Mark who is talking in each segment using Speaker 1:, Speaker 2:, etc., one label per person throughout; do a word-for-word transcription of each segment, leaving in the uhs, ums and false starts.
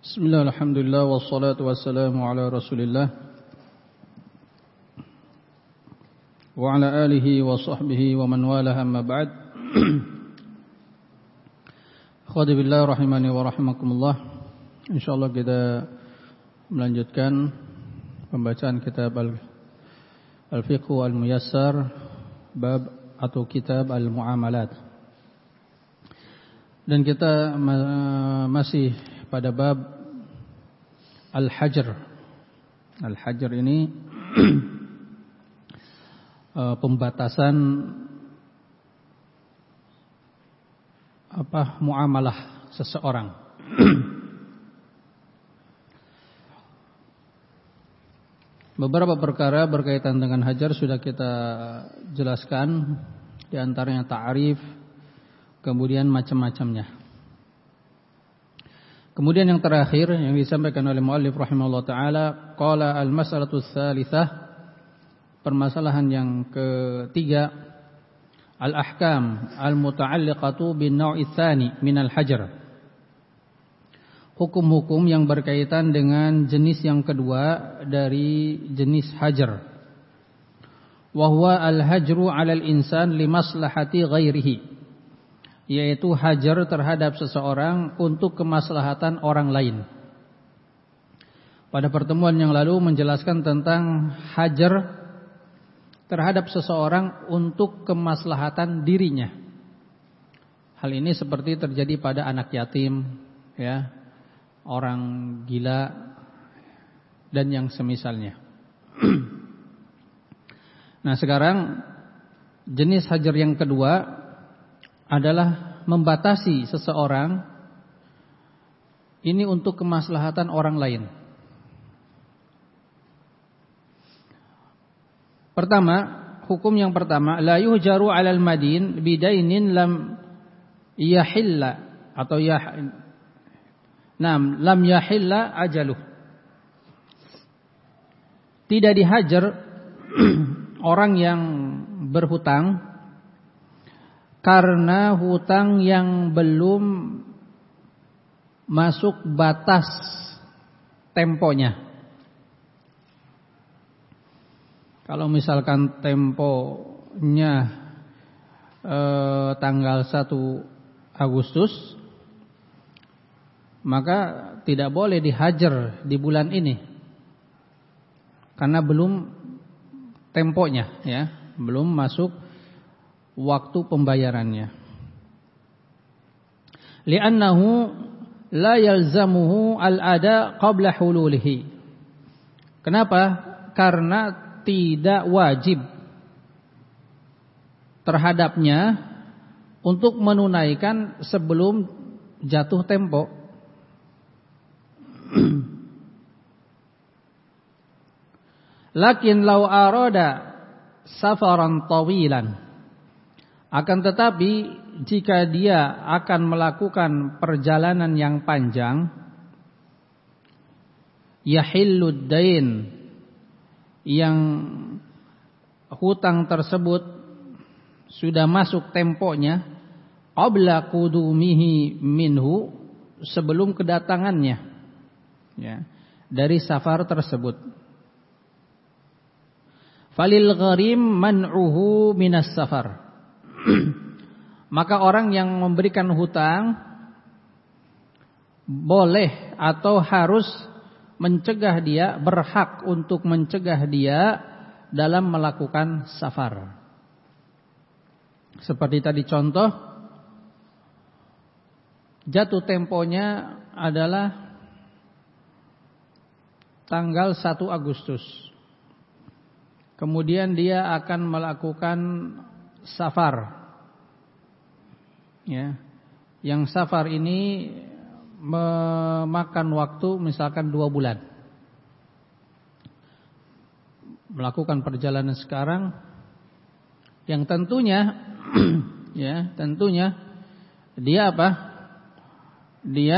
Speaker 1: Bismillah, alhamdulillah, wassalatu wassalamu ala rasulillah wa ala alihi wa sahbihi wa man walaha amma ba'd. Akhwati billah rahimani wa rahimakumullah. Insyaallah kita melanjutkan pembacaan kitab Al-Fiqh Al-Muyassar bab atau kitab Al-Muamalat. Dan kita masih pada bab Al-Hajr. Al-Hajr ini pembatasan apa muamalah seseorang. Beberapa perkara berkaitan dengan hajar sudah kita jelaskan, di antaranya ta'rif, kemudian macam-macamnya. Kemudian yang terakhir yang disampaikan oleh muallif rahimahullah taala, qala al-mas'alatu tsalitsah, permasalahan yang ketiga, al-ahkam al-muta'alliqatu bin naw'i tsani min al-hajar. Hukum-hukum yang berkaitan dengan jenis yang kedua dari jenis hajar. Wa huwa al-hajru 'alal insan li maslahati ghairihi, yaitu hajar terhadap seseorang untuk kemaslahatan orang lain. Pada pertemuan yang lalu menjelaskan tentang hajar terhadap seseorang untuk kemaslahatan dirinya. Hal ini seperti terjadi pada anak yatim, ya, orang gila dan yang semisalnya. Nah, sekarang jenis hajar yang kedua adalah membatasi seseorang ini untuk kemaslahatan orang lain. Pertama, hukum yang pertama, la yuhjaru 'alal madin bidainin lam yahilla atau yah nam lam yahilla ajaluh. Tidak dihajar orang yang berhutang karena hutang yang belum masuk batas temponya. Kalau misalkan temponya eh, tanggal satu Agustus, maka tidak boleh dihajar di bulan ini, karena belum temponya, ya, belum masuk waktu pembayarannya. Li'annahu la yalzamuhu al-ada qabla hululihi. Kenapa? Karena tidak wajib terhadapnya untuk menunaikan sebelum jatuh tempo. Lakin law arada safaran tawilan, akan tetapi jika dia akan melakukan perjalanan yang panjang, yahillud dain, yang hutang tersebut sudah masuk temponya, qabla qudumihi minhu, sebelum kedatangannya, ya, dari safar tersebut. Falil gharim man'uhu minas safar. Maka orang yang memberikan hutang boleh atau harus mencegah dia, berhak untuk mencegah dia dalam melakukan safar. Seperti tadi contoh, jatuh temponya adalah tanggal satu Agustus. Kemudian dia akan melakukan safar, ya, yang safar ini memakan waktu misalkan dua bulan. Melakukan perjalanan sekarang, yang tentunya, ya, tentunya dia apa? Dia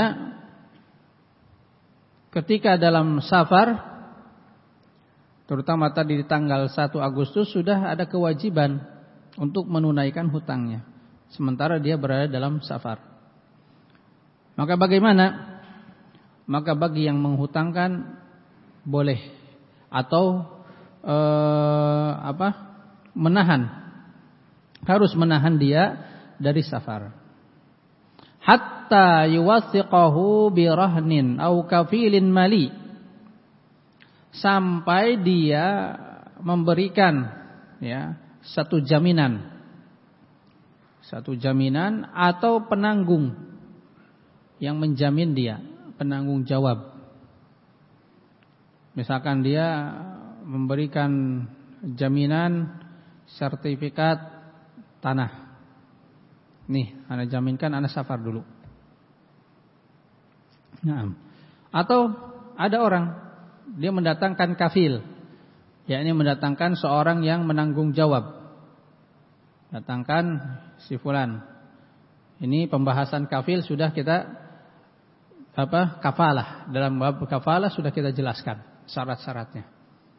Speaker 1: ketika dalam safar, terutama tadi di tanggal satu Agustus, sudah ada kewajiban untuk menunaikan hutangnya, sementara dia berada dalam safar. Maka bagaimana maka bagi yang menghutangkan boleh atau eh, apa? menahan, harus menahan dia dari safar. Hatta yuwathiqahu birahnin au kafilin mali, sampai dia memberikan ya satu jaminan, satu jaminan atau penanggung yang menjamin dia, penanggung jawab. Misalkan dia memberikan jaminan sertifikat tanah. Nih, ana jaminkan ana safar dulu. Nah, atau ada orang dia mendatangkan kafil, yakni mendatangkan seorang yang menanggung jawab. Datangkan si fulan. Ini pembahasan kafil sudah kita apa? Kafalah. Dalam bab kafalah sudah kita jelaskan syarat-syaratnya.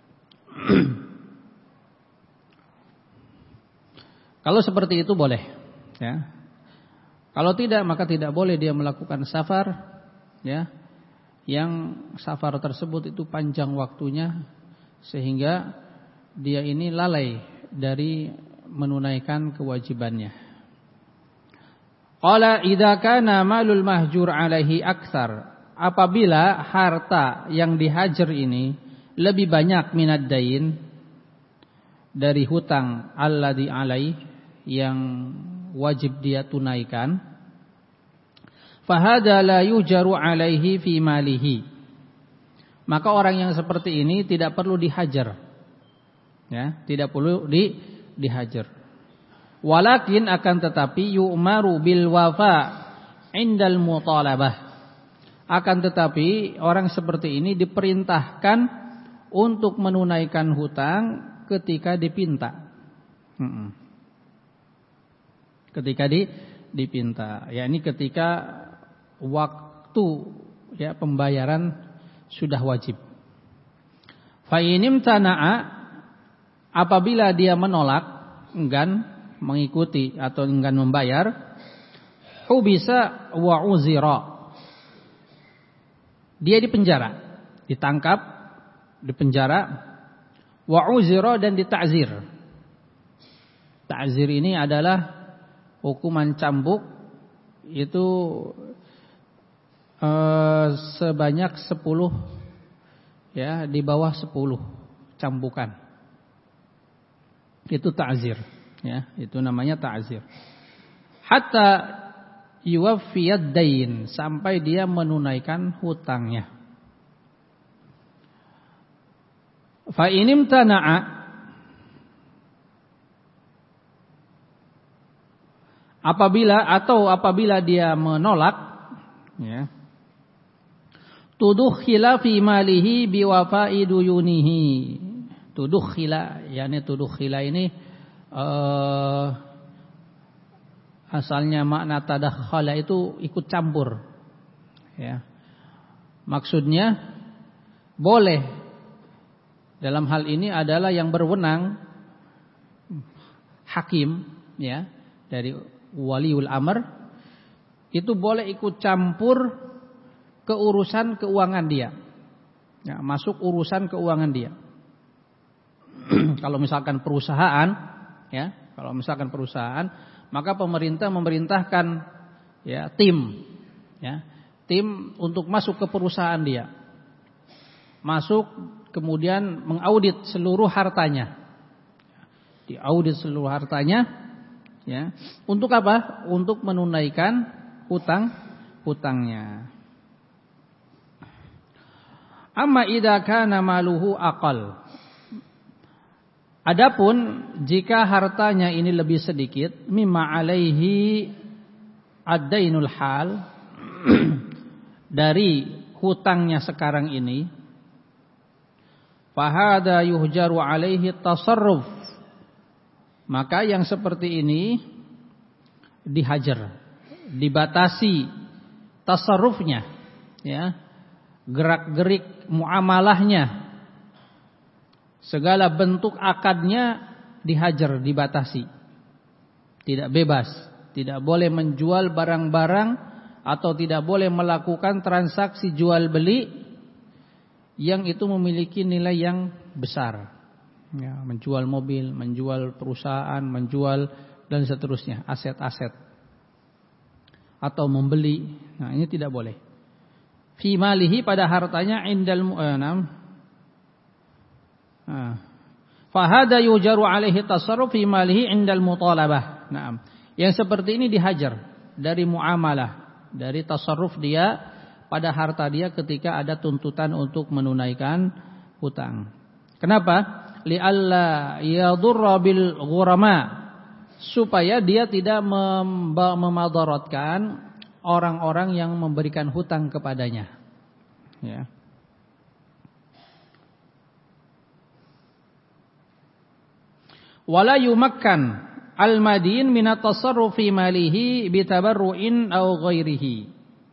Speaker 1: Kalau seperti itu boleh, ya. Kalau tidak maka tidak boleh dia melakukan safar, ya. Yang safar tersebut itu panjang waktunya sehingga dia ini lalai dari menunaikan kewajibannya. Qala idza kana malul mahjur alaihi aktsar, apabila harta yang dihajar ini lebih banyak minad dain, dari hutang alladzi alaihi, yang wajib dia tunaikan, fahada la yujaru alaihi fi malihi, maka orang yang seperti ini tidak perlu dihajar, ya, tidak perlu di dihajar. Walakin akan tetapi yu'maru bil wafa indal mutalabah, akan tetapi orang seperti ini diperintahkan untuk menunaikan hutang ketika dipinta. Hmm. Ketika di, dipinta, yakni ketika waktu ya pembayaran sudah wajib. Fa inim tana'a, apabila dia menolak, enggan mengikuti atau enggan membayar, hubisa wa uzira, dia dipenjara, ditangkap, dipenjara, wa uzira, dan dita'zir. Ta'zir ini adalah hukuman cambuk, itu eh, sebanyak sepuluh, ya, di bawah sepuluh cambukan. Itu ta'zir, ya, itu namanya ta'zir. Hatta yuwaffiyad dain, sampai dia menunaikan hutangnya. Fa inim tana'a, apabila atau apabila dia menolak, ya, tudukhila fi malihi biwafa'i duyunihi. Tudukhila, yakni tudukhila ini uh, asalnya makna tadakhala itu ikut campur, ya. Maksudnya boleh dalam hal ini adalah yang berwenang, hakim, ya, dari waliul amr, itu boleh ikut campur ke urusan keuangan dia, ya, masuk urusan keuangan dia. Kalau misalkan perusahaan, ya, kalau misalkan perusahaan, maka pemerintah memerintahkan, ya, tim, ya, tim untuk masuk ke perusahaan dia, masuk kemudian mengaudit seluruh hartanya, diaudit seluruh hartanya. Ya, untuk apa? Untuk menunaikan hutang hutangnya. Amma idza kana maluhu aqal. Adapun jika hartanya ini lebih sedikit, mimma alaihi ad-dainul hal, dari hutangnya sekarang ini, fahada yuhjaru alaihi tasarruf, maka yang seperti ini dihajar, dibatasi tasarrufnya, ya, gerak-gerik muamalahnya, segala bentuk akadnya dihajar, dibatasi, tidak bebas, tidak boleh menjual barang-barang atau tidak boleh melakukan transaksi jual beli yang itu memiliki nilai yang besar. Ya, menjual mobil, menjual perusahaan, menjual dan seterusnya, aset-aset. Atau membeli. Nah, ini tidak boleh. Fi malihi, pada hartanya, indal mu'anam. Nah, fahada yujaru alaihi tasarruf fi malihi indal mutalabah. Nah, yang seperti ini dihajar dari muamalah, dari tasarruf dia pada harta dia ketika ada tuntutan untuk menunaikan hutang. Kenapa? Li'alla yadurra bil ghurama, supaya dia tidak memadaratkan orang-orang yang memberikan hutang kepadanya. Ya. Wala yumakkan al-madin min at-tasarrufi malihi bi tabarru'in aw ghairihi.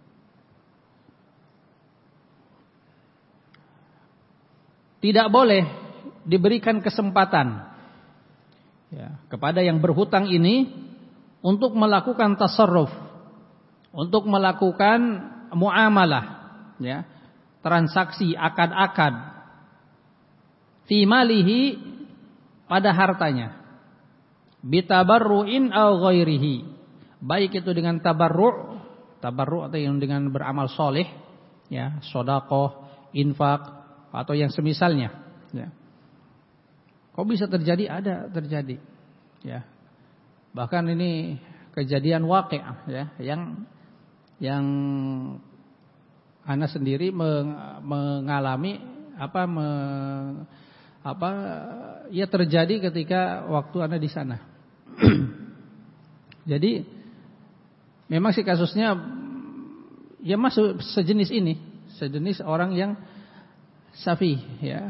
Speaker 1: Tidak boleh diberikan kesempatan ya, kepada yang berhutang ini untuk melakukan tasarruf, untuk melakukan muamalah, ya, transaksi akad-akad fi malihi, pada hartanya, bitabarru'in aw ghairihi, baik itu dengan tabarru', tabarru' atau yang dengan beramal soleh, ya, sedekah, infak atau yang semisalnya, ya. Kok bisa terjadi? Ada terjadi, ya. Bahkan ini kejadian waqi', ya, yang yang ana sendiri mengalami apa me, apa ya terjadi ketika waktu ana di sana. Jadi memang sih kasusnya ya masuk sejenis ini, sejenis orang yang safi, ya.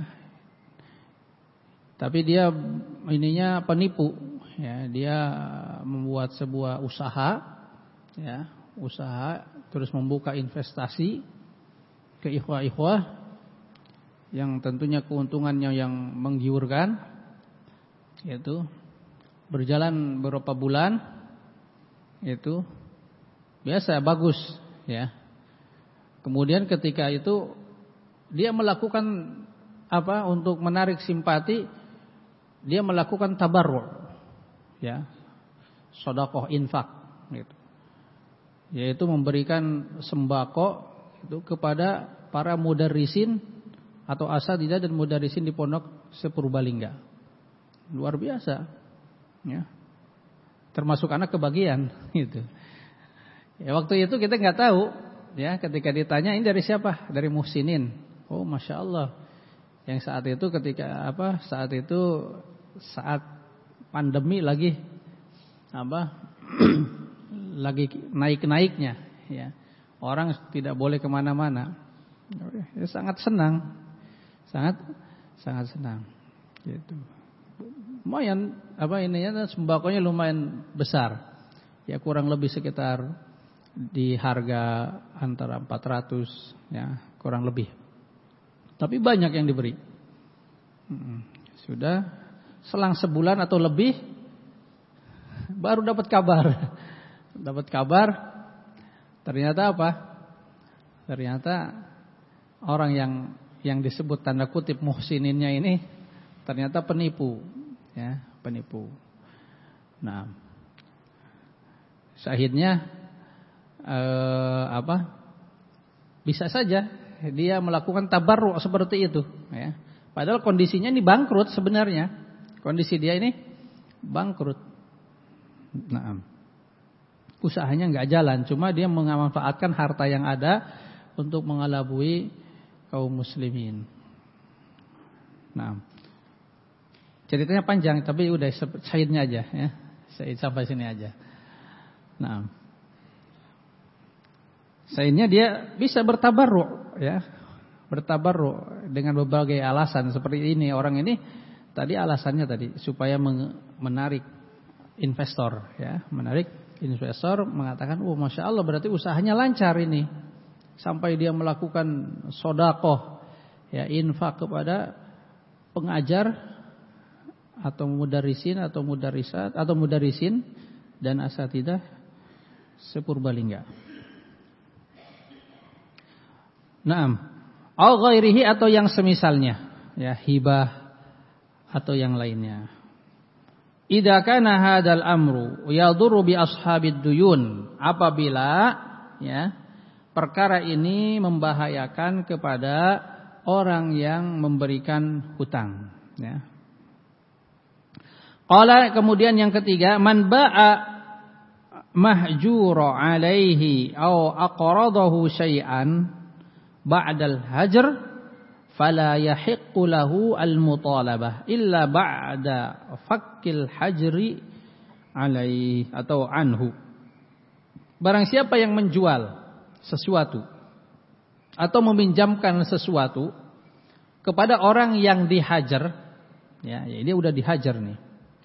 Speaker 1: Tapi dia ininya penipu, ya. Dia membuat sebuah usaha, ya, usaha terus membuka investasi ke ikhwah-ikhwah yang tentunya keuntungannya yang menggiurkan, yaitu berjalan beberapa bulan, itu biasa bagus, ya. Kemudian ketika itu dia melakukan apa untuk menarik simpati, dia melakukan tabarru', ya, sedekah infak, gitu. Yaitu memberikan sembako itu kepada para mudarrisin atau asatidzah dan mudarrisin di pondok sepurbalingga. Luar biasa, ya. Termasuk anak kebagian, gitu. Ya, waktu itu kita nggak tahu, ya, ketika ditanya ini dari siapa? Dari Muhsinin. Oh, masya Allah. Yang saat itu ketika apa? Saat itu saat pandemi lagi apa? lagi naik-naiknya, ya. Orang tidak boleh kemana-mana. Ya, sangat senang, sangat sangat senang. Gitu. Lumayan apa ininya sembakonya lumayan besar. Ya kurang lebih sekitar di harga antara empat ratus, ya, kurang lebih. Tapi banyak yang diberi. Sudah selang sebulan atau lebih baru dapat kabar. Dapat kabar ternyata apa? Ternyata orang yang yang disebut tanda kutip muhsininnya ini ternyata penipu, ya, penipu. Nah, syahidnya eh, apa? Bisa saja dia melakukan tabarru' seperti itu, ya. Padahal kondisinya ini bangkrut sebenarnya. Kondisi dia ini bangkrut. Nah, usahanya nggak jalan, cuma dia memanfaatkan harta yang ada untuk mengelabui kaum muslimin. Nah, ceritanya panjang, tapi udah syahidnya aja, ya. Syahid sampai sini aja. Nah, syahidnya dia bisa bertabarru', ya, bertabarru' dengan berbagai alasan seperti ini. Orang ini tadi alasannya tadi supaya menarik investor, ya, menarik investor, mengatakan, oh masya Allah berarti usahanya lancar ini, sampai dia melakukan sedekah, ya, infak kepada pengajar atau mudarrisin atau mudarrisat atau mudarrisin dan asatidzah sepurbalingga. Naam. Au ghairihi atau yang semisalnya, ya, hibah atau yang lainnya. Idza kana hadzal amru yadurru bi ashabid duyun, apabila ya perkara ini membahayakan kepada orang yang memberikan hutang, ya. Qala, kemudian yang ketiga, man ba'a mahjura alaihi au aqradahu syai'an ba'dal hajr fala yahiqqu lahu al-mutalabah illa ba'da fakkil hajri alaihi atau anhu. Barang siapa yang menjual sesuatu atau meminjamkan sesuatu kepada orang yang dihajar, ya, ya dia udah dihajar nih.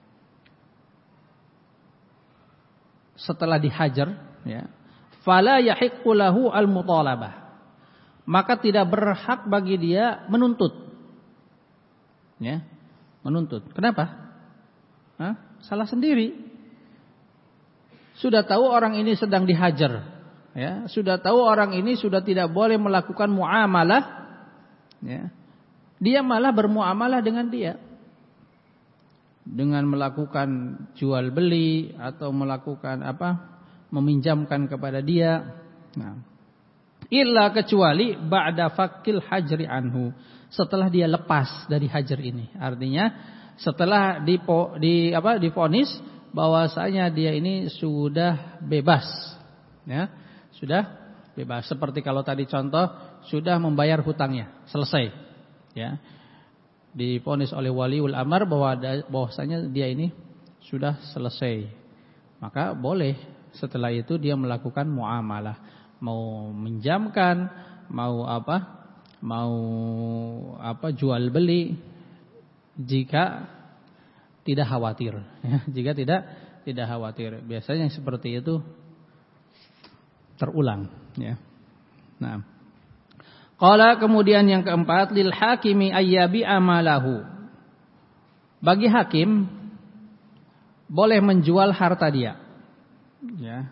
Speaker 1: Setelah dihajar, ya, fala yahiqqu lahu al-mutalabah, maka tidak berhak bagi dia menuntut, ya, menuntut. Kenapa? Hah? Salah sendiri. Sudah tahu orang ini sedang dihajar, ya, sudah tahu orang ini sudah tidak boleh melakukan muamalah, ya, dia malah bermuamalah dengan dia dengan melakukan jual beli atau melakukan apa, meminjamkan kepada dia. Nah, illa kecuali ba'da fakil hajri anhu, setelah dia lepas dari hajar ini. Artinya setelah di, di apa divonis bahwasanya dia ini sudah bebas, ya, sudah bebas. Seperti kalau tadi contoh sudah membayar hutangnya, selesai, ya, divonis oleh waliul amr bahwa bahwasanya dia ini sudah selesai, maka boleh setelah itu dia melakukan muamalah, mau minjamkan, mau apa, mau apa jual beli, jika tidak khawatir, ya, jika tidak tidak khawatir. Biasanya yang seperti itu terulang, ya. Nah, qala, kemudian yang keempat, lil hakimi ayyabi amalahu, bagi hakim boleh menjual harta dia, ya.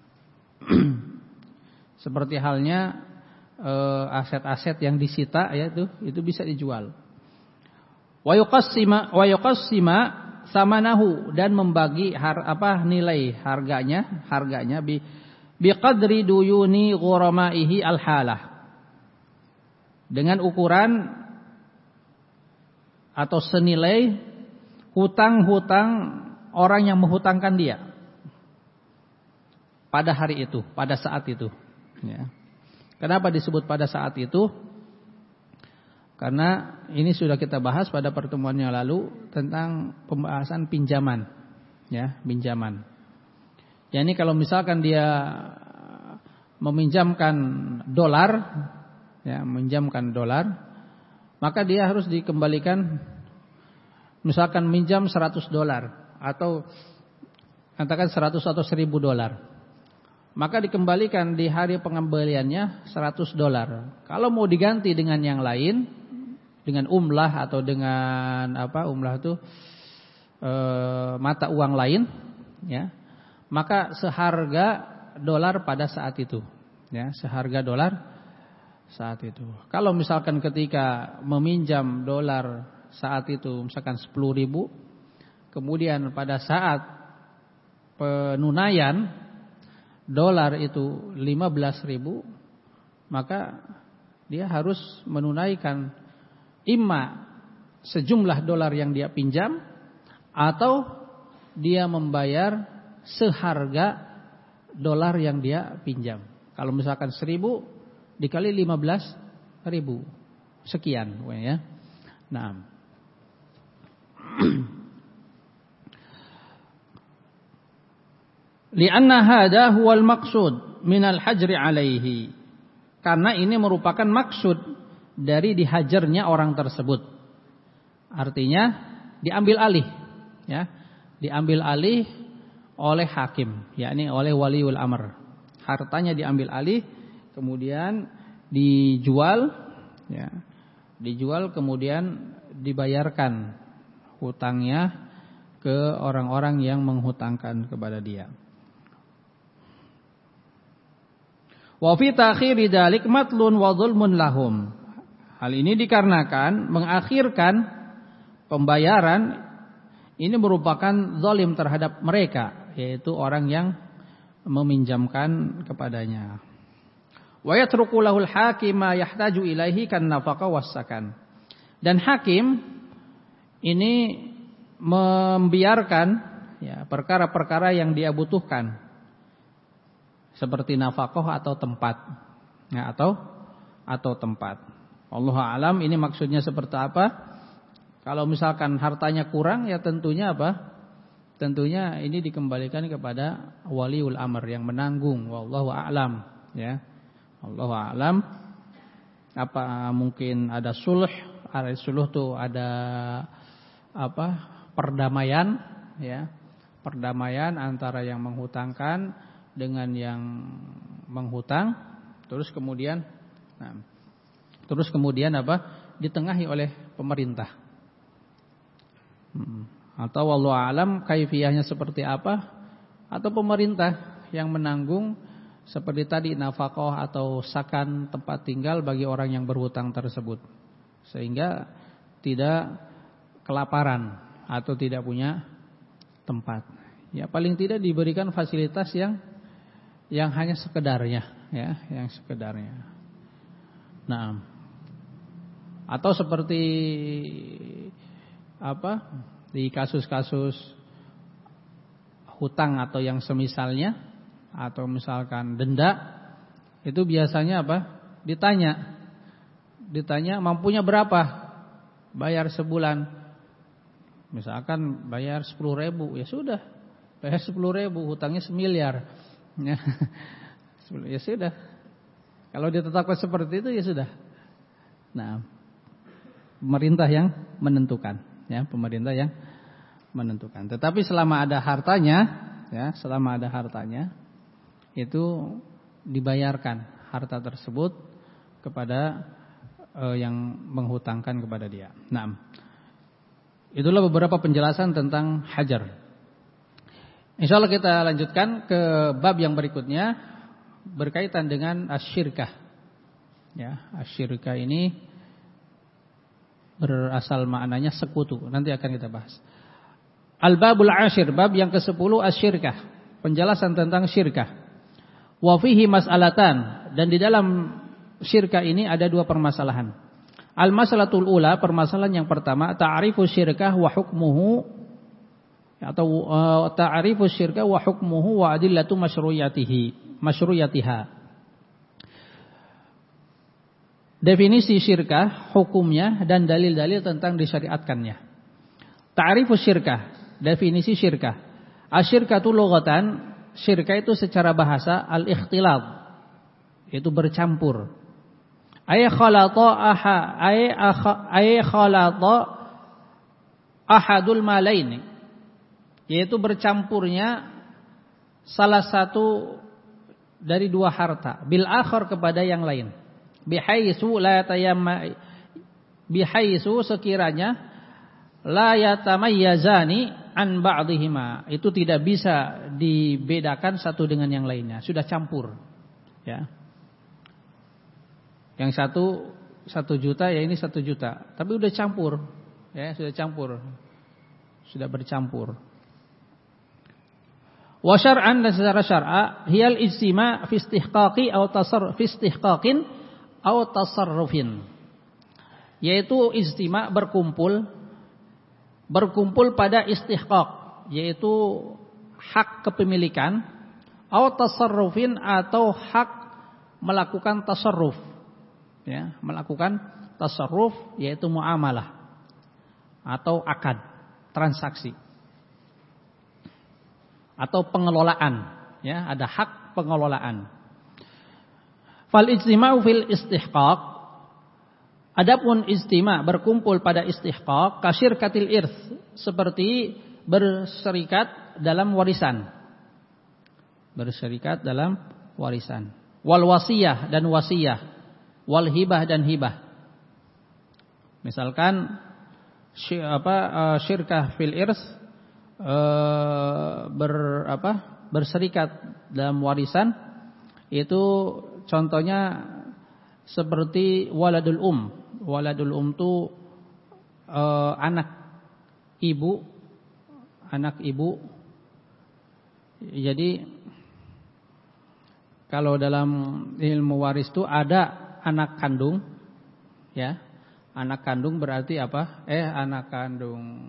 Speaker 1: Seperti halnya eh, aset-aset yang disita, ya, itu itu bisa dijual. Wa yuqassima wa yuqassima samanahu, dan membagi har, apa nilai harganya, harganya bi biqadri duyuni ghuramaihi alhalah, dengan ukuran atau senilai hutang-hutang orang yang menghutangkan dia pada hari itu, pada saat itu, ya. Kenapa disebut pada saat itu? Karena ini sudah kita bahas pada pertemuan yang lalu tentang pembahasan pinjaman, ya, pinjaman. Ya, ini kalau misalkan dia meminjamkan dolar, ya, meminjamkan dolar, maka dia harus dikembalikan, misalkan minjam seratus dolar atau katakan seratus atau seribu dolar, maka dikembalikan di hari pengembaliannya seratus dolar. Kalau mau diganti dengan yang lain, dengan umlah atau dengan apa, umlah itu e, mata uang lain, ya, maka seharga dolar pada saat itu, ya, seharga dolar saat itu. Kalau misalkan ketika meminjam dolar saat itu misalkan sepuluh ribu, kemudian pada saat penunaian dolar itu lima belas ribu, maka dia harus menunaikan imma sejumlah dolar yang dia pinjam, atau dia membayar seharga dolar yang dia pinjam. Kalau misalkan seribu dikali lima belas ribu, sekian, ya. Nah, li'anna hadha huwal maqsud minal hajri alaihi, karena ini merupakan maksud dari dihajarnya orang tersebut. Artinya diambil alih, ya, diambil alih oleh hakim, yakni oleh waliul amr. Hartanya diambil alih, kemudian dijual, ya, dijual kemudian dibayarkan hutangnya ke orang-orang yang menghutangkan kepada dia. Wa fi ta'khiri dzalik matlun wa dzulmun lahum. Hal ini dikarenakan mengakhirkan pembayaran ini merupakan zalim terhadap mereka, yaitu orang yang meminjamkan kepadanya. Wa yatruku lahul hakim ma yahtaju ilaihi kan nafaqah was sakan. Dan hakim ini membiarkan ya perkara-perkara yang dia butuhkan seperti nafkah atau tempat. Ya, atau atau tempat. Wallahu a'lam, ini maksudnya seperti apa? Kalau misalkan hartanya kurang ya tentunya apa? Tentunya ini dikembalikan kepada waliul amr yang menanggung. Wallahu a'lam, ya. Wallahu a'lam. Apa mungkin ada sulh? Ada sulh tuh ada apa? Perdamaian, ya. Perdamaian antara yang menghutangkan dengan yang menghutang, terus kemudian nah, terus kemudian apa? Ditengahi oleh pemerintah. Hmm. Atau wallahu alam kaifiyahnya seperti apa? Atau pemerintah yang menanggung seperti tadi nafkah atau sakan tempat tinggal bagi orang yang berhutang tersebut. Sehingga tidak kelaparan atau tidak punya tempat. Ya paling tidak diberikan fasilitas yang yang hanya sekedarnya, ya, yang sekedarnya. Nah, atau seperti apa di kasus-kasus hutang atau yang semisalnya, atau misalkan denda, itu biasanya apa? Ditanya, ditanya mampunya berapa, bayar sebulan. Misalkan bayar sepuluh ribu, ya sudah, bayar sepuluh ribu, hutangnya semiliar. Ya, ya sudah. Kalau ditetapkan seperti itu ya sudah. Nah, pemerintah yang menentukan, ya, pemerintah yang menentukan. Tetapi selama ada hartanya, ya, selama ada hartanya, itu dibayarkan harta tersebut kepada eh, yang menghutangkan kepada dia. Nah, itulah beberapa penjelasan tentang hajar. Insyaallah kita lanjutkan ke bab yang berikutnya berkaitan dengan asyirkah. Ya, asyirkah ini berasal maknanya sekutu. Nanti akan kita bahas. Al-babul ashir, bab yang kesepuluh asyirkah. Penjelasan tentang syirkah. Wa fihi mas'alatan, dan di dalam syirkah ini ada dua permasalahan. Al-masalatul ula, permasalahan yang pertama, ta'rifu syirkah wa hukmuhu, atau uh, ta'rifu syirka wa hukmuhu wa adillatu masyru'iyatihi masyru'iyatiha. Definisi syirkah, hukumnya dan dalil-dalil tentang disyariatkannya. Ta'rifu syirkah, definisi syirkah. Asyirkatu lughatan, syirkah itu secara bahasa al-ikhtilat, itu bercampur. Ay khalata aha ay ay khalata ahadul malaini, yaitu bercampurnya salah satu dari dua harta bil akhar kepada yang lain, bihaisu la yatayamma, bihaisu sekiranya la yatamayyazani an ba'dihima, itu tidak bisa dibedakan satu dengan yang lainnya, sudah campur, ya. Yang satu satu juta, ya ini satu juta, tapi udah campur, ya, sudah campur, sudah bercampur. Wa syar'an, dan secara syar'a, hiyal ijtima' fi istihqaqi aw tasarruf fi istihqaqin aw tasarrufin, yaitu ijtima' berkumpul berkumpul pada istihqaq, yaitu hak kepemilikan, aw tasarrufin, atau hak melakukan tasarruf, ya, melakukan tasarruf yaitu muamalah atau akad, transaksi, atau pengelolaan, ya, ada hak pengelolaan. Fal ijtima'u fil istihqaq, adapun ijtima' berkumpul pada istihqaq, kasyirkatil irth, seperti berserikat dalam warisan, berserikat dalam warisan. Wal wasiyah, dan wasiyah. Wal hibah, dan hibah. Misalkan apa syirkah fil irth, E, ber, apa, berserikat dalam warisan, itu contohnya seperti waladul um. Waladul um itu uh, anak ibu, anak ibu. Jadi kalau dalam ilmu waris itu ada anak kandung, ya. Anak kandung berarti apa? Eh, anak kandung.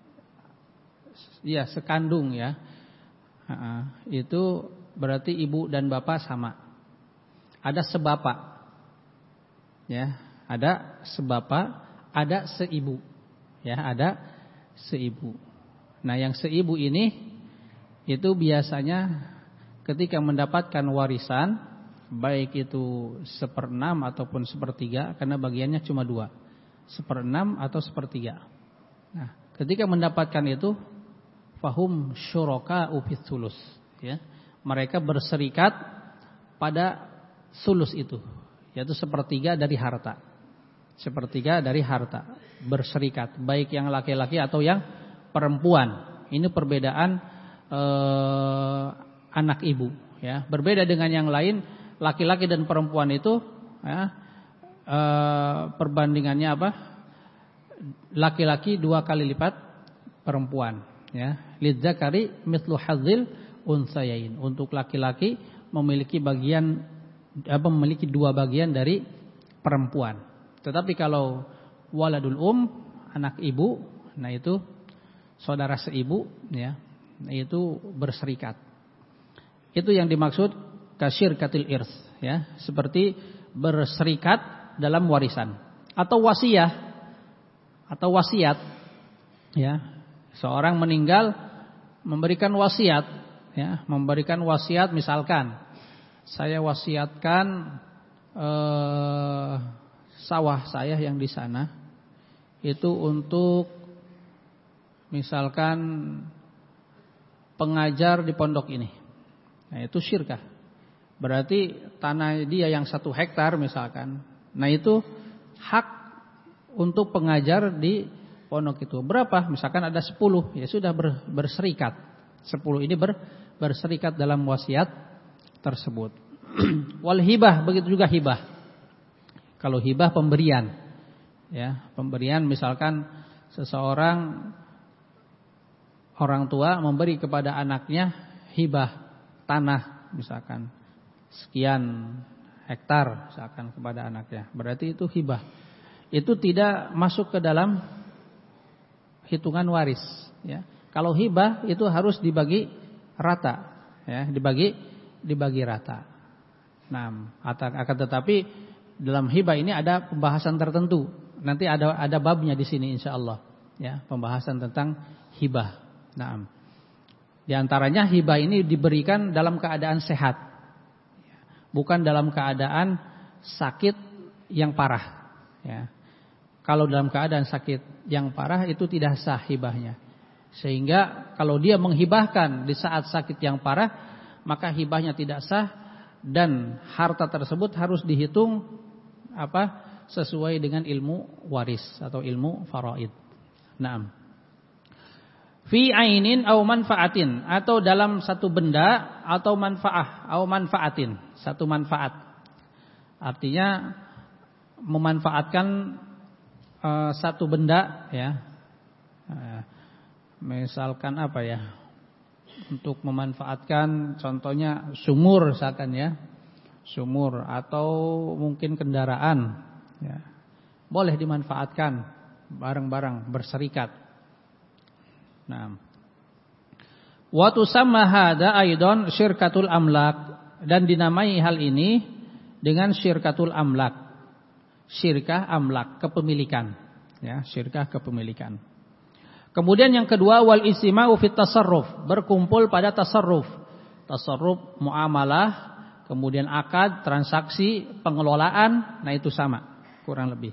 Speaker 1: Iya, sekandung ya. Uh, itu berarti ibu dan bapak sama. Ada sebapak. Ya, ada sebapak, ada seibu. Ya, ada seibu. Nah, yang seibu ini itu biasanya ketika mendapatkan warisan, baik itu seperenam ataupun sepertiga, karena bagiannya cuma dua, seperenam atau sepertiga. Nah, ketika mendapatkan itu, fahum syuraka'u fits sulus, ya, mereka berserikat pada sulus itu, yaitu sepertiga dari harta, sepertiga dari harta berserikat, baik yang laki-laki atau yang perempuan. Ini perbedaan eh, anak ibu, ya. Berbeda dengan yang lain, laki-laki dan perempuan itu, ya, e, perbandingannya apa? Laki-laki dua kali lipat perempuan, ya. Lidzakari mithlu hadzil unsayain. Untuk laki-laki memiliki bagian apa memiliki dua bagian dari perempuan. Tetapi kalau waladul um, anak ibu, nah itu saudara seibu, ya. Nah, itu berserikat. Itu yang dimaksud kasyirkatil irs, ya, seperti berserikat dalam warisan atau wasiat atau wasiat, ya. Seorang meninggal memberikan wasiat, ya, memberikan wasiat, misalkan saya wasiatkan eh, sawah saya yang di sana itu untuk misalkan pengajar di pondok ini. Nah, itu syirkah. Berarti tanah dia yang satu hektar misalkan, nah itu hak untuk pengajar di pondok itu. Berapa? Misalkan ada sepuluh, ya sudah ber, berserikat. Sepuluh ini ber, berserikat dalam wasiat tersebut. Wal hibah, begitu juga hibah. Kalau hibah pemberian, ya, pemberian misalkan seseorang orang tua memberi kepada anaknya hibah tanah misalkan sekian hektar misalkan kepada anaknya, berarti itu hibah. Itu tidak masuk ke dalam hitungan waris, ya. Kalau hibah itu harus dibagi rata, ya, dibagi dibagi rata. Nah, akan tetapi dalam hibah ini ada pembahasan tertentu. Nanti ada ada babnya di sini insyaallah, ya, pembahasan tentang hibah. Nah, di antaranya hibah ini diberikan dalam keadaan sehat, bukan dalam keadaan sakit yang parah, ya. Kalau dalam keadaan sakit yang parah itu tidak sah hibahnya. Sehingga kalau dia menghibahkan di saat sakit yang parah, maka hibahnya tidak sah dan harta tersebut harus dihitung apa? Sesuai dengan ilmu waris atau ilmu faraid. Naam. Fi ainin au manfaatin, atau dalam satu benda atau manfaah, au manfaatin, satu manfaat. Artinya memanfaatkan uh, satu benda, ya. Uh, misalkan apa ya? Untuk memanfaatkan contohnya sumur misalkan, ya. Sumur atau mungkin kendaraan, ya. Boleh dimanfaatkan barang-barang berserikat. Nah, wa tusamma hada aidan syirkatul amlak, dan dinamai hal ini dengan syirkatul amlak. Syirkah amlak, kepemilikan, ya, syirkah kepemilikan. Kemudian yang kedua, wal istima'u fit tasarruf, berkumpul pada tasarruf. Tasarruf muamalah, kemudian akad, transaksi, pengelolaan, nah itu sama kurang lebih.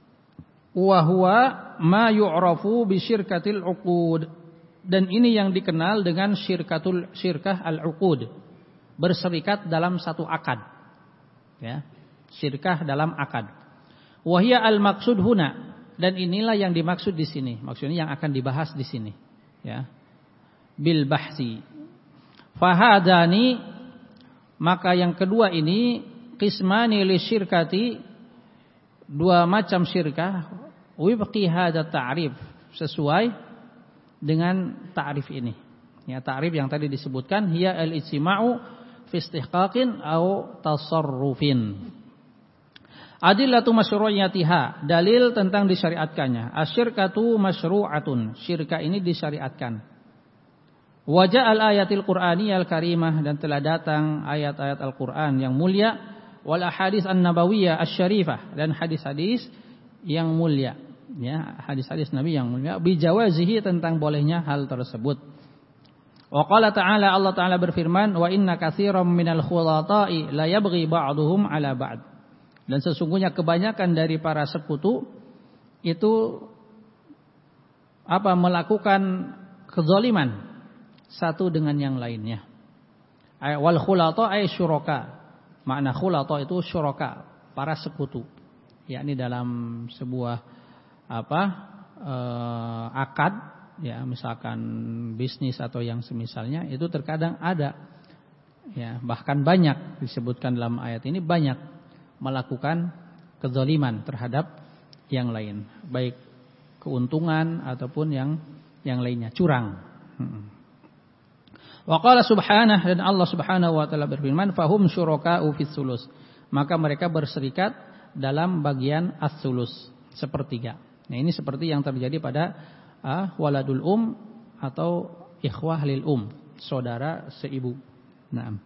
Speaker 1: Wa huwa ma yu'rafu bi syirkatil uqud, dan ini yang dikenal dengan syirkatul syirkah al-uqud, berserikat dalam satu akad, ya, syirkah dalam akad. Wa hiya al-maqsud huna, dan inilah yang dimaksud di sini, maksudnya yang akan dibahas di sini, ya. Bil bahsi. Fahadani, maka yang kedua ini qismani li syirkati, dua macam syirkah, wifqi hadza ta'rif, sesuai dengan ta'rif ini. Ya, ta'rif yang tadi disebutkan, hiya al-ijtima'u fi istihqaqin au tasarrufin. Adillatu masyru'iyatiha, dalil tentang disyariatkannya. Asyirkatu masyru'atun, syirkah ini disyariatkan. Wajah al-ayatil Qur'aniyal karimah, dan telah datang ayat-ayat Al-Qur'an yang mulia, wal ahadits an-nabawiyah asy-syarifah, dan hadis-hadis yang mulia, ya, hadis-hadis Nabi yang mulia, bijawazihi, tentang bolehnya hal tersebut. Wa qala ta'ala, Allah Ta'ala berfirman, wa inna katsiran minal khulata'i la yabghi ba'duhum 'ala ba'd. Dan sesungguhnya kebanyakan dari para sekutu itu apa melakukan kezaliman satu dengan yang lainnya. Wal khulata ay syuraka. Makna khulata itu syuraka, para sekutu. Yakni dalam sebuah apa eh, akad, ya, misalkan bisnis atau yang semisalnya, itu terkadang ada, ya, bahkan banyak disebutkan dalam ayat ini, banyak melakukan kezaliman terhadap yang lain, baik keuntungan ataupun yang yang lainnya, curang. Wa qala subhanahu, dan Allah Subhanahu wa taala berfirman, fahum syuraka'u fis sulus, maka mereka berserikat dalam bagian as-sulus, sepertiga. Nah, ini seperti yang terjadi pada ah, waladul um atau ikhwah lil um, saudara seibu. Naam.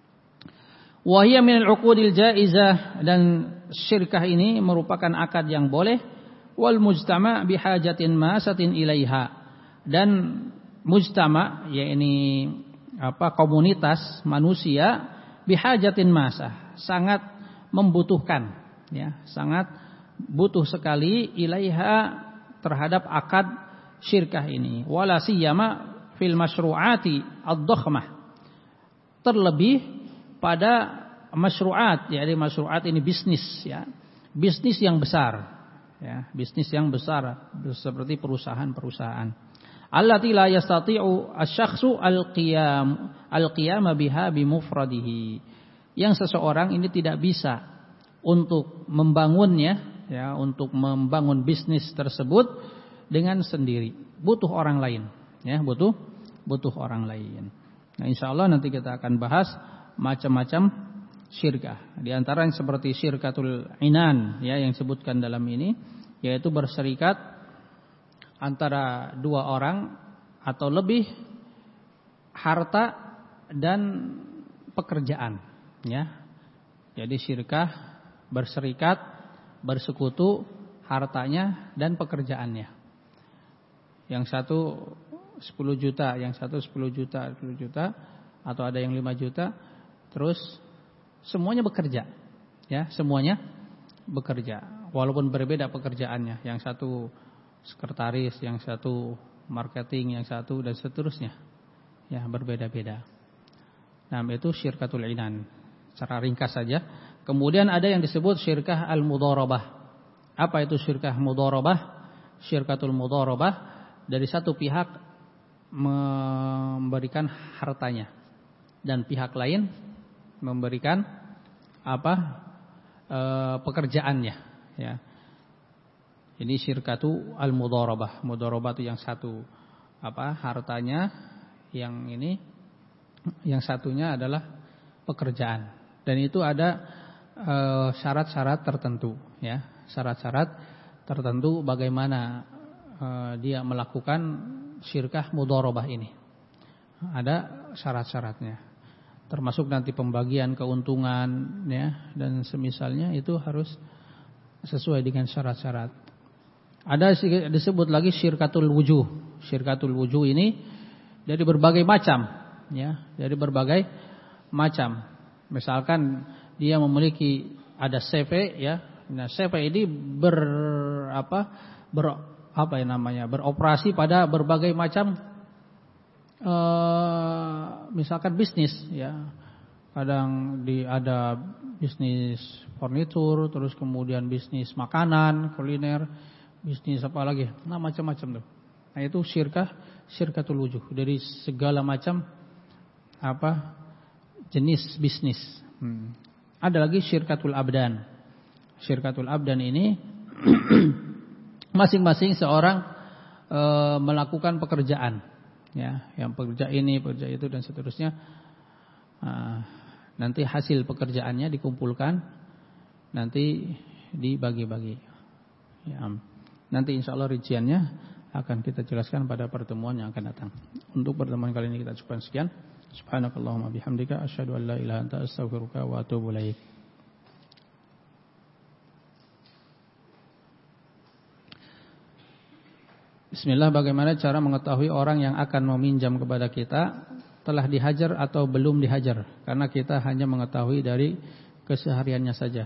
Speaker 1: Wa hiya min al-uqudil jaizah, dan syirkah ini merupakan akad yang boleh, wal mujtama' bihajatin masatin ilaiha, dan mujtama, yakni apa komunitas manusia, bihajatin masah, sangat membutuhkan, ya, sangat butuh sekali ilaiha, terhadap akad syirkah ini, wala siyama fil masyru'ati ad-dhakhmah, terlebih pada masyru'at, yakni masyru'at ini bisnis, ya, bisnis yang besar, ya, bisnis yang besar seperti perusahaan-perusahaan. Allati la yastati'u asy-syakhsu al-qiyam al-qiyama biha bimufradihi, yang seseorang ini tidak bisa untuk membangunnya, ya, untuk membangun bisnis tersebut dengan sendiri, butuh orang lain, ya, butuh butuh orang lain. Nah, insyaallah nanti kita akan bahas macam-macam syirkah. Di antara yang seperti syirkatul inan, ya, yang disebutkan dalam ini, yaitu berserikat antara dua orang atau lebih, harta dan pekerjaan, ya. Jadi syirkah berserikat, bersekutu, hartanya dan pekerjaannya. Yang satu sepuluh juta, yang satu sepuluh juta, sepuluh juta, atau ada yang lima juta. Terus semuanya bekerja, ya, semuanya bekerja, walaupun berbeda pekerjaannya. Yang satu sekretaris, yang satu marketing, yang satu dan seterusnya, ya, berbeda-beda. Nah, itu syirkatul inan, secara ringkas saja. Kemudian ada yang disebut syirkah al-mudharabah. Apa itu syirkah mudharabah? Syirkatul mudharabah, dari satu pihak memberikan hartanya dan pihak lain memberikan apa e, pekerjaannya, ya. Ini syirkatu al-mudharabah. Mudharabah itu yang satu apa hartanya, yang ini yang satunya adalah pekerjaan, dan itu ada e, syarat-syarat tertentu, ya, syarat-syarat tertentu bagaimana e, dia melakukan syirkah mudharabah ini. Ada syarat-syaratnya, termasuk nanti pembagian keuntungan, ya, dan semisalnya, itu harus sesuai dengan syarat-syarat. Ada disebut lagi syirkatul wujuh. Syirkatul wujuh ini dari berbagai macam, ya, dari berbagai macam. Misalkan dia memiliki ada C V, ya. Nah, C V ini ber apa ber apa yang namanya beroperasi pada berbagai macam Uh, misalkan bisnis, ya, kadang di ada bisnis furnitur, terus kemudian bisnis makanan, kuliner, bisnis apa lagi, nah macam-macam tuh. Nah, itu syirkah, syirkatul wujuh, dari segala macam apa jenis bisnis. Hmm. Ada lagi syirkatul abdan. Syirkatul abdan ini masing-masing seorang e, melakukan pekerjaan, ya, yang pekerja ini, pekerja itu dan seterusnya. Nah, nanti hasil pekerjaannya dikumpulkan, nanti dibagi-bagi. Ya, nanti insya Allah rinciannya akan kita jelaskan pada pertemuan yang akan datang. Untuk pertemuan kali ini kita cukupkan sekian. Subhanakallahumma bihamdika asyhadu an la ilaha illa anta astaghfiruka wa atubu ilaik. Bismillah, bagaimana cara mengetahui orang yang akan meminjam kepada kita telah dihajar atau belum dihajar? Karena kita hanya mengetahui dari kesehariannya saja.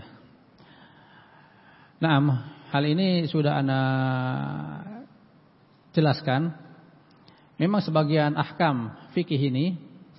Speaker 1: Nah, hal ini sudah ana jelaskan. Memang sebagian ahkam fikih ini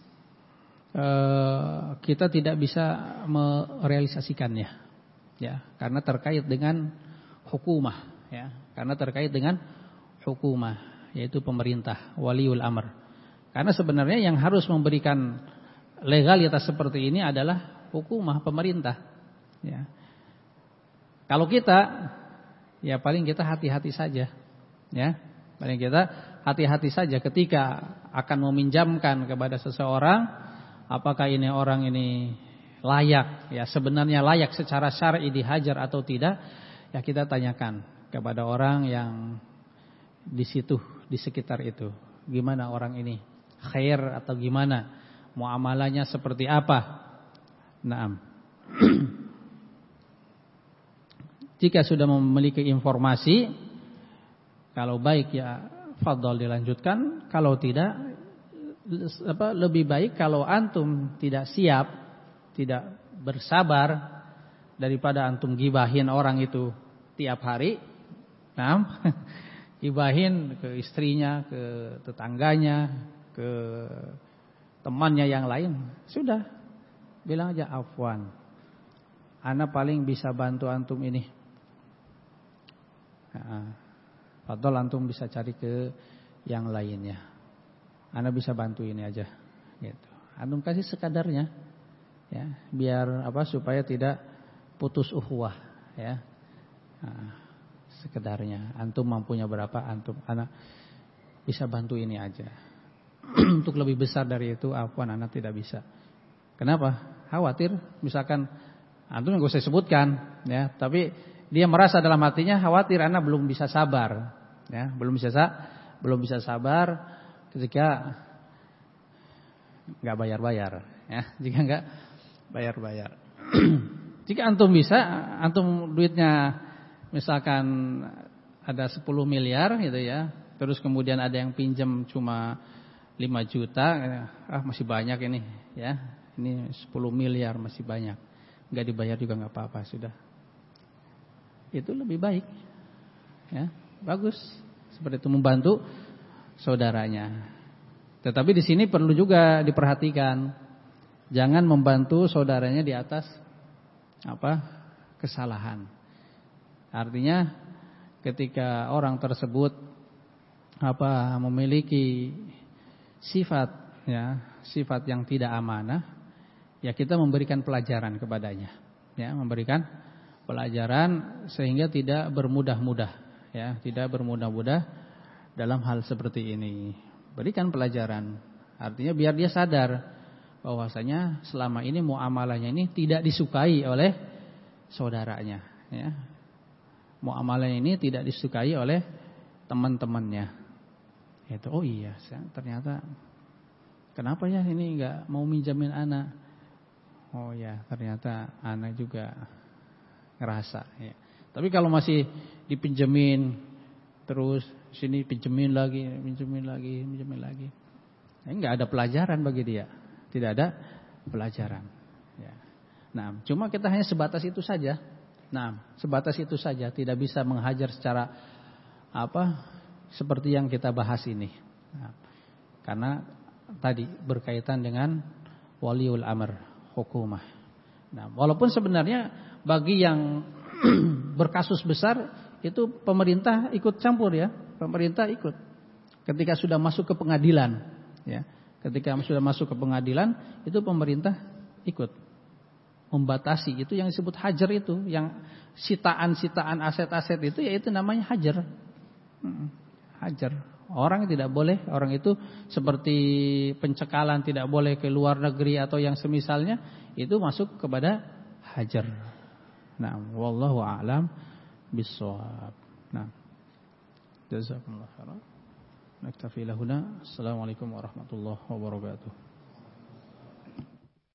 Speaker 1: eh, kita tidak bisa merealisasikannya, ya, karena terkait dengan hukumah, ya, karena terkait dengan hukumah, yaitu pemerintah, waliul amr. Karena sebenarnya yang harus memberikan legalitas seperti ini adalah hukumah, pemerintah, ya. Kalau kita, ya paling kita hati-hati saja, ya, paling kita hati-hati saja ketika akan meminjamkan kepada seseorang, apakah ini orang ini layak, ya sebenarnya layak secara syar'i dihajar atau tidak, ya kita tanyakan kepada orang yang di situ, di sekitar itu, gimana orang ini, khair atau gimana, muamalahnya seperti apa. Naam. Jika sudah memiliki informasi, kalau baik ya fadhal dilanjutkan, kalau tidak apa, lebih baik kalau antum tidak siap, tidak bersabar daripada antum gibahin orang itu tiap hari. Naam. Gibahin ke istrinya, ke tetangganya, ke temannya yang lain. Sudah, bilang aja afwan, ana paling bisa bantu antum ini. Nah, padahal antum bisa cari ke yang lainnya. Ana bisa bantu ini aja, gitu. Antum kasih sekadarnya, ya, biar apa supaya tidak putus ukhuwah, ya. Nah, sekedarnya. Antum mampunya berapa, antum anak bisa bantu ini aja. Untuk lebih besar dari itu, afwan anak tidak bisa. Kenapa? Khawatir misalkan antum enggak usah sebutkan, ya, tapi dia merasa dalam hatinya khawatir anak belum bisa sabar, ya, belum bisa belum bisa sabar ketika enggak bayar-bayar, ya, jika enggak bayar-bayar. Jika antum bisa, antum duitnya misalkan ada sepuluh miliar gitu ya, terus kemudian ada yang pinjam cuma lima juta, ah masih banyak ini, ya. Ini sepuluh miliar masih banyak. Enggak dibayar juga enggak apa-apa, sudah. Itu lebih baik. Ya, bagus. Seperti itu membantu saudaranya. Tetapi di sini perlu juga diperhatikan. Jangan membantu saudaranya di atas apa? Kesalahan. Artinya ketika orang tersebut apa memiliki sifat, ya, sifat yang tidak amanah, ya kita memberikan pelajaran kepadanya, ya, memberikan pelajaran sehingga tidak bermudah-mudah, ya, tidak bermudah-mudah dalam hal seperti ini. Berikan pelajaran, artinya biar dia sadar bahwasanya selama ini muamalahnya ini tidak disukai oleh saudaranya, ya. Muamalah ini tidak disukai oleh teman-temannya. Itu, oh iya, ternyata kenapa ya ini enggak mau minjamin anak? Oh ya, ternyata anak juga ngerasa. Ya. Tapi kalau masih dipinjemin terus, sini pinjemin lagi, pinjemin lagi, pinjemin lagi, ya, enggak ada pelajaran bagi dia, tidak ada pelajaran. Ya. Nah, cuma kita hanya sebatas itu saja. Nah, sebatas itu saja, tidak bisa menghajar secara apa seperti yang kita bahas ini. Nah, karena tadi berkaitan dengan waliul amr, hukumah. Nah, walaupun sebenarnya bagi yang berkasus besar itu pemerintah ikut campur, ya, pemerintah ikut. Ketika sudah masuk ke pengadilan, ya, ketika sudah masuk ke pengadilan itu pemerintah ikut. membatasi, itu yang disebut hajar itu, yang sitaan-sitaan aset-aset itu, yaitu namanya hajar. Hajar. Orang tidak boleh, orang itu seperti pencekalan, tidak boleh ke luar negeri atau yang semisalnya, itu masuk kepada hajar. Nah, wallahu a'lam bissawab. Nah, jazakumullah khairan. Naktafi lahuna. Assalamualaikum warahmatullahi wabarakatuh.